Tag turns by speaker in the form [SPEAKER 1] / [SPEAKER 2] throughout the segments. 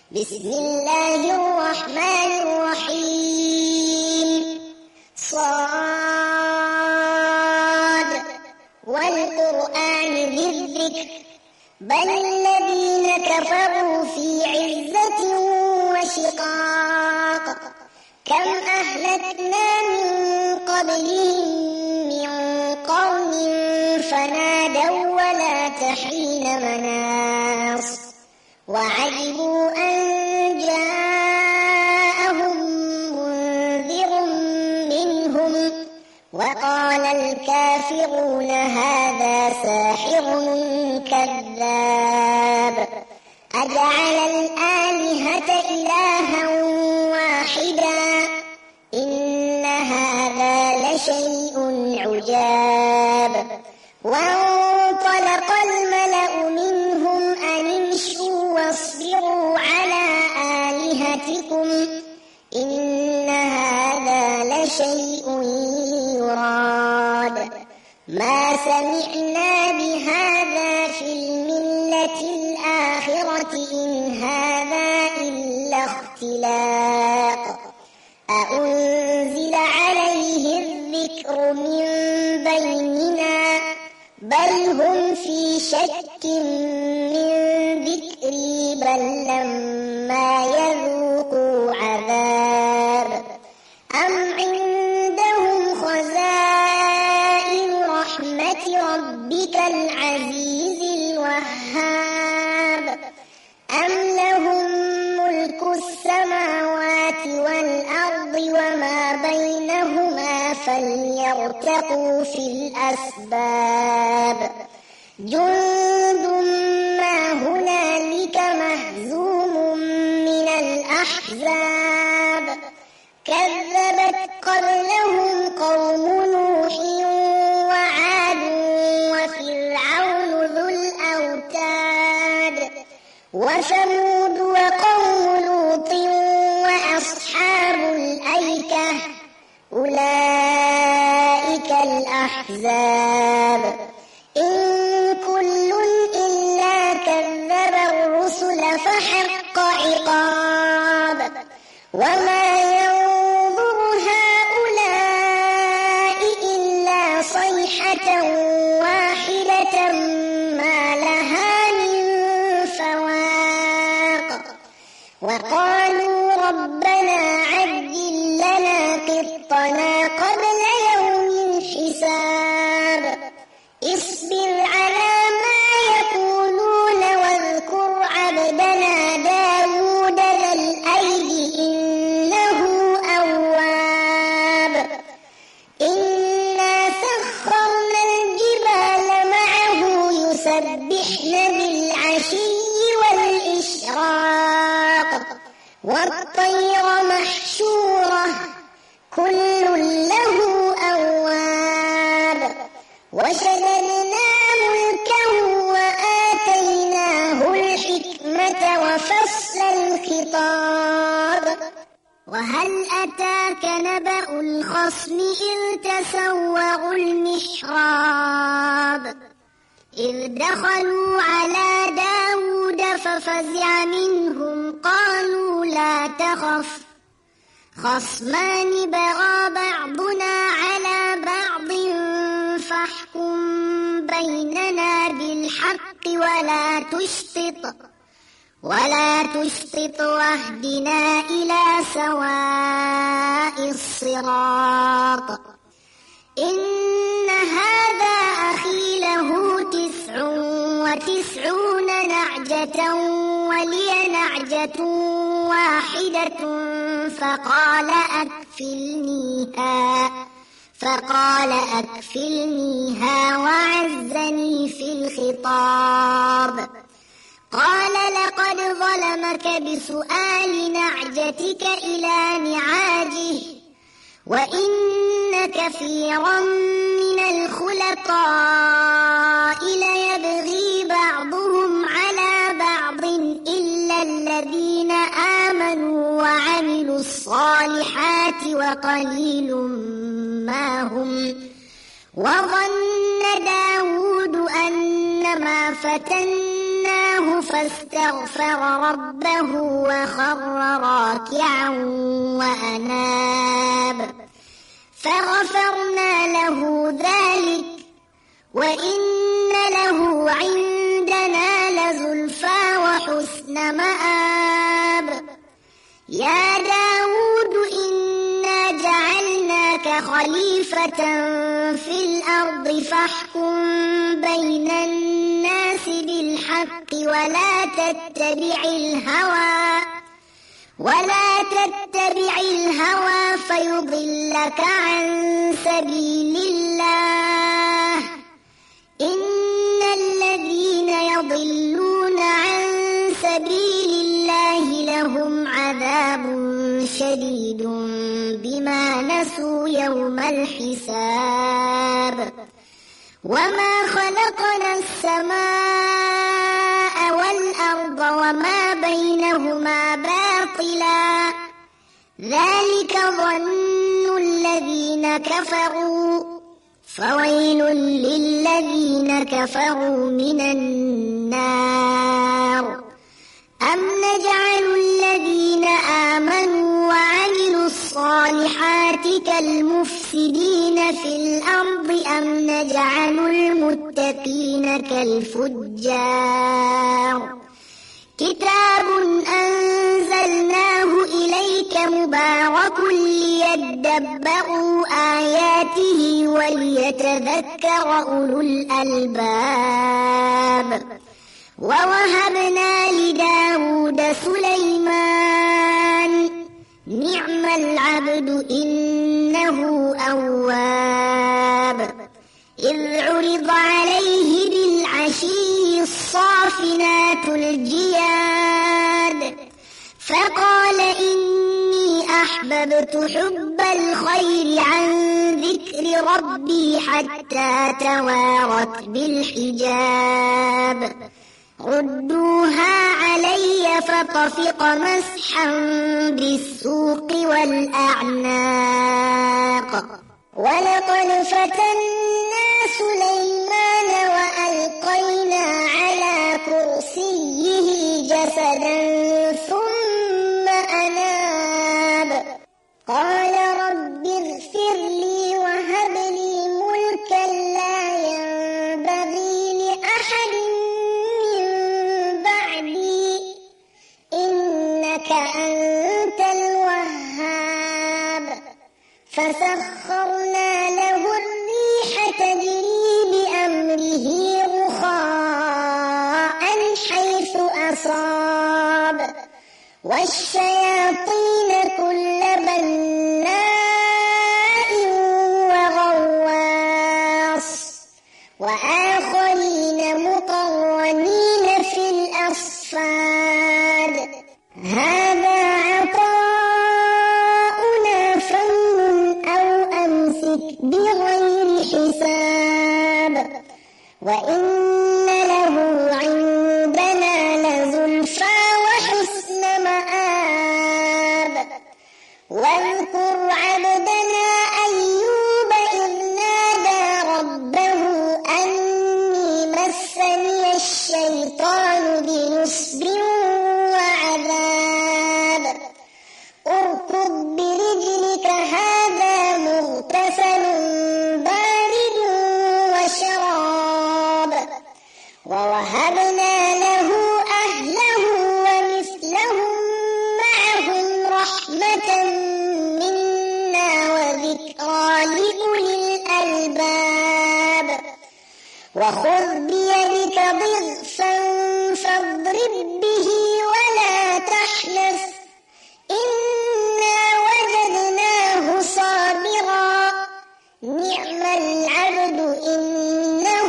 [SPEAKER 1] بسم الله الرحمن الرحيم. صاد والقرآن ذي الذكر بل الذين كفروا في عزة وشقاق كم أهلكنا من قبلهم من قرن فنادوا ولا تحين مناص وعجبوا أن جاءهم منذر منهم وقال الكافرون هذا ساحر كذاب أجعل الآلهة إلها واحدا إن هذا لشيء عجاب. وانطلق الملأ منهم أن امشوا واصبروا على آلهتكم إن هذا لشيء يراد ما سمعنا بهذا في الملة الآخرة إن هذا إلا اختلاق أأنزل عليه الذكر من بيننا بل هم في شك من ذكري بل لما يذوقوا عذاب أم عندهم خزائن رحمة ربك العزيز الوهاب أم لهم ملك السماوات والأرض وما بينهما فليرتقوا في الأسباب جند ما هنالك مهزوم من الأحزاب كذبت قبلهم قوم نوح وعاد وفرعون ذو الأوتاد وثمود وقوم لوط وأصحاب الأيكة أولئك الأحزاب إن كل إلا كذب الرسل فحق عقاب وما ينظر هؤلاء إلا صيحة واحدة ما لها من فواق وقالوا ربنا عجل لنا قطنا قبل يوم الحساب اصبر على ما يقولون واذكر عبدنا داود ذا الأيد إنه أواب إنا سخرنا الجبال معه يسبحن بالعشي والإشراق والطير محشورة كل له أواب وشددنا ملكه وآتيناه الحكمة وفصل الخطاب وهل أتاك نبأ الخصم إذ تسوروا المحراب إذ دخلوا على داود ففزع منهم قالوا لا تخف خصمان بغى بعضنا على بعض فاحكم بيننا بالحق ولا تشطط واهدنا إلى سواء الصراط إن هذا أخي له 99 نعجة ولي نعجة واحدة فقال أكفلنيها وعزني في الخطاب قال لقد ظلمك بسؤال نعجتك إلى نعاجه وإن كثيرا من الخلطاء ليبغي بعضهم على بعض إلا الذين آمنوا وعملوا الصالحات وقليل ما هم وظن داود أنما فتناه فاجتباه فاستغفر ربه وخر راكعا وأناب فغفرنا له ذلك وإن له عندنا لزلفى وحسن مآب يا داود إنا جعلناك خليفة في الأرض فاحكم بين الناس بالحق ولا تتبع الهوى فيضلك عن سبيل الله إن الذين يضلون عن سبيل الله لهم عذاب شديد بما نسوا يوم الحساب وما خلقنا السماء والأرض وما بينهما باطلا ذلك ظن الذين كفروا فويل للذين كفروا من النار أم نجعل الذين آمنوا وعملوا الصالحات كالمفسدين في الأرض أم نجعل المتقين كالفجار كتاب أنزلناه إليك مبارك ليدبروا آياته وليتذكر أولو الألباب ووهبنا لداود سليمان نعم العبد إنه أواب إذ عرض عليه بالعشي الصافنات الجياد فقال إني أحببت حب الخير عن ذكر ربي حتى توارت بالحجاب ردوها علي فطفق مسحا بالسوق والأعناق ولقد فتنا سليمان وألقينا على كرسيه جسدا ثم أناب قال رب اغفر لي وهب لي ملكا لا ينبغي لأحد من بعدي إنك أنت الوهاب فسخرنا له الريح تجري بأمره رخاء حيث أصاب والشياطين كل بناء وغواص وآخرين مقرنين في الأصفاد هذا عطاؤنا فامنن أو أمسك بغير حساب وإن له عندنا لزلفى وحسن مآب واذكر عبدنا أيوب إذ نادى ربه أني مسني الشيطان بنصب وعذاب اركض برجلك هذا مغتسل بارد وشراب ووهبنا له أهله ومثلهم معهم رحمة منا وذكرى لأولي الألباب وخذ بيدك ضغثا فاضرب به ولا تحنث إنا وجدناه صابرا نعم العبد إنه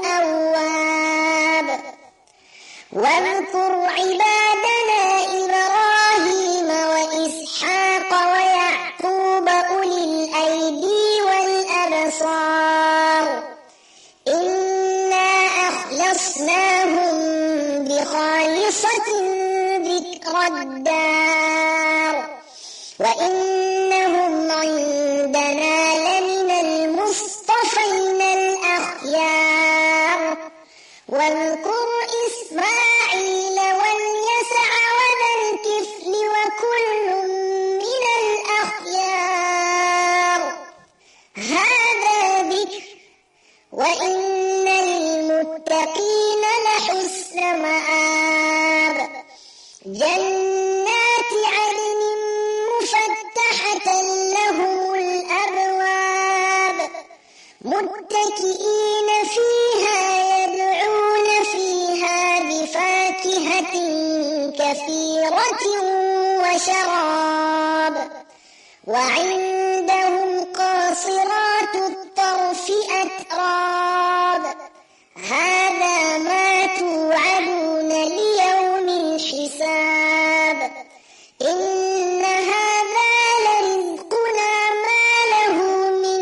[SPEAKER 1] أواب واذكر عبادنا إبراهيم وإسحاق ويعقوب أولي الأيدي والأبصار إنا أخلصناهم بخالصة ذكر الدار وإنهم عندنا لمن المصطفين الأخيار واذكر إسماعيل جنات عدن مفتحة لهم الأبواب متكئين فيها يدعون فيها بفاكهة كثيرة وشراب وعندهم قاصرات الطرف أتراب هذا ما توعدون ليوم الحساب إن هذا لرزقنا ما له من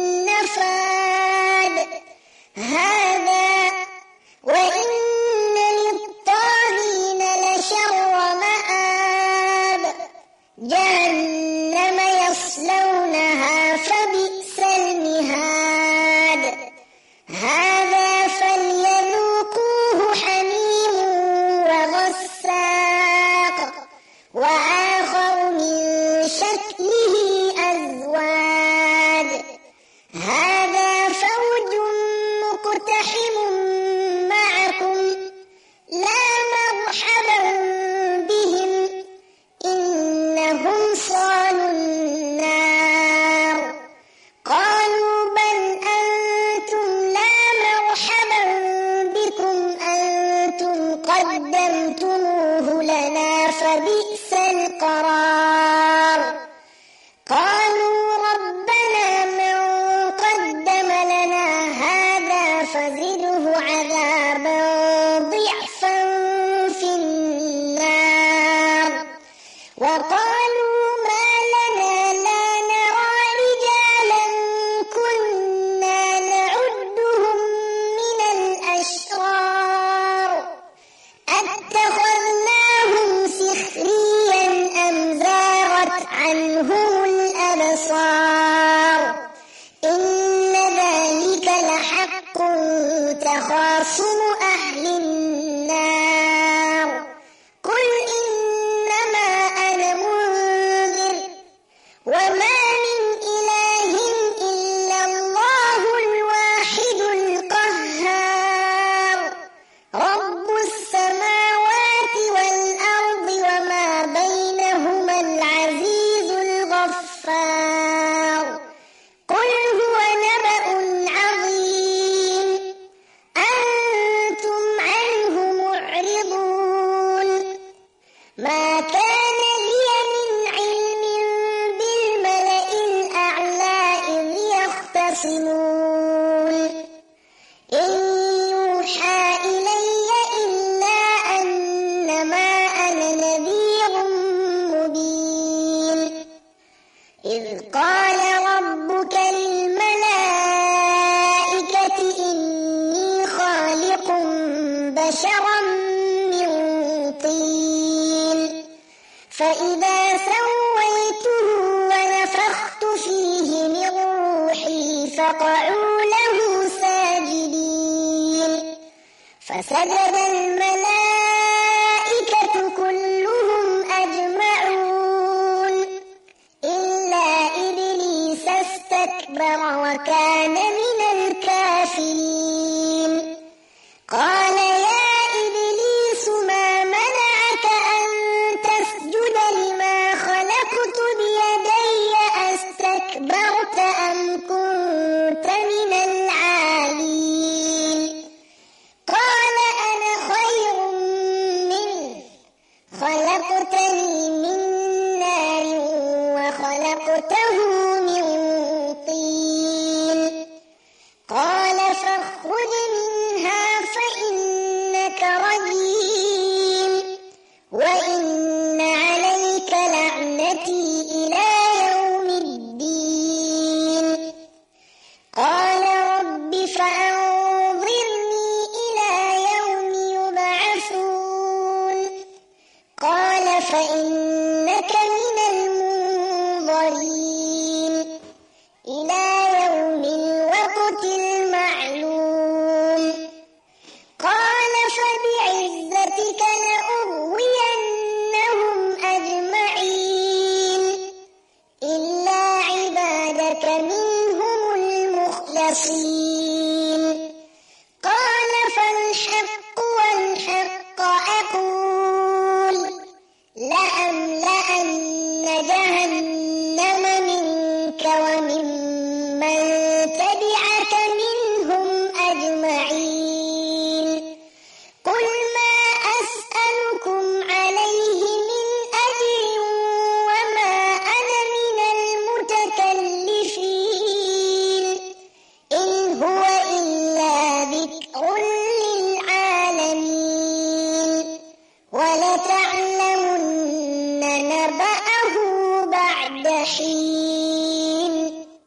[SPEAKER 1] نفاد هذا وإن للطاغين لشر مآب جهنم يصلونها فبئس المهاد هذا فليذوقوه حميم وغساق وآخر من شكله أزواج هذا فوج مقتحم معكم لا مرحبا بهم إنهم صالوا النار قالوا بل أنتم لا مرحبا بكم أنتم قدمتموه لنا فبئس القرار قالوا ربنا من قدم لنا هذا فزده عذابا ضعفا في النار وقالوا ما لنا لا نرى رجالا كنا نعدهم من الأشرار أتخذناهم سخريا أم زاغت عنهم الأبصار إن ذلك لحق تخاصم أهل النار قل إنما أنا منذر وما من إله إلا الله الواحد القهار رب السماوات والأرض وما بينهما العزيز الغفار قل هو نبأ عظيم أنتم عنه معرضون ما كان لي من علم بالملأ الأعلى إذ يختصمون إن يوحى إلي إلا أنما أنا نذير مبين إذ قال ربك للملائكة إني خالق بشرا من طين فإذا سويته ونفخت فيه من روحي فقعوا له ساجدين فسجد الملائكة كلهم أجمعون إلا إبليس استكبر وكان من الكافرين قال يا إبليس ما منعك أن تسجد لما خلقت بيدي أستكبرت أم كنت من العالين قال أنا خير منه خلقتني من نار وخلقته من طين قال فاخرج منها فإنك رجيم وإن عليك لعنتي إلى يوم الدين قال رب فأنظرني إلى يوم يبعثون قال فإنك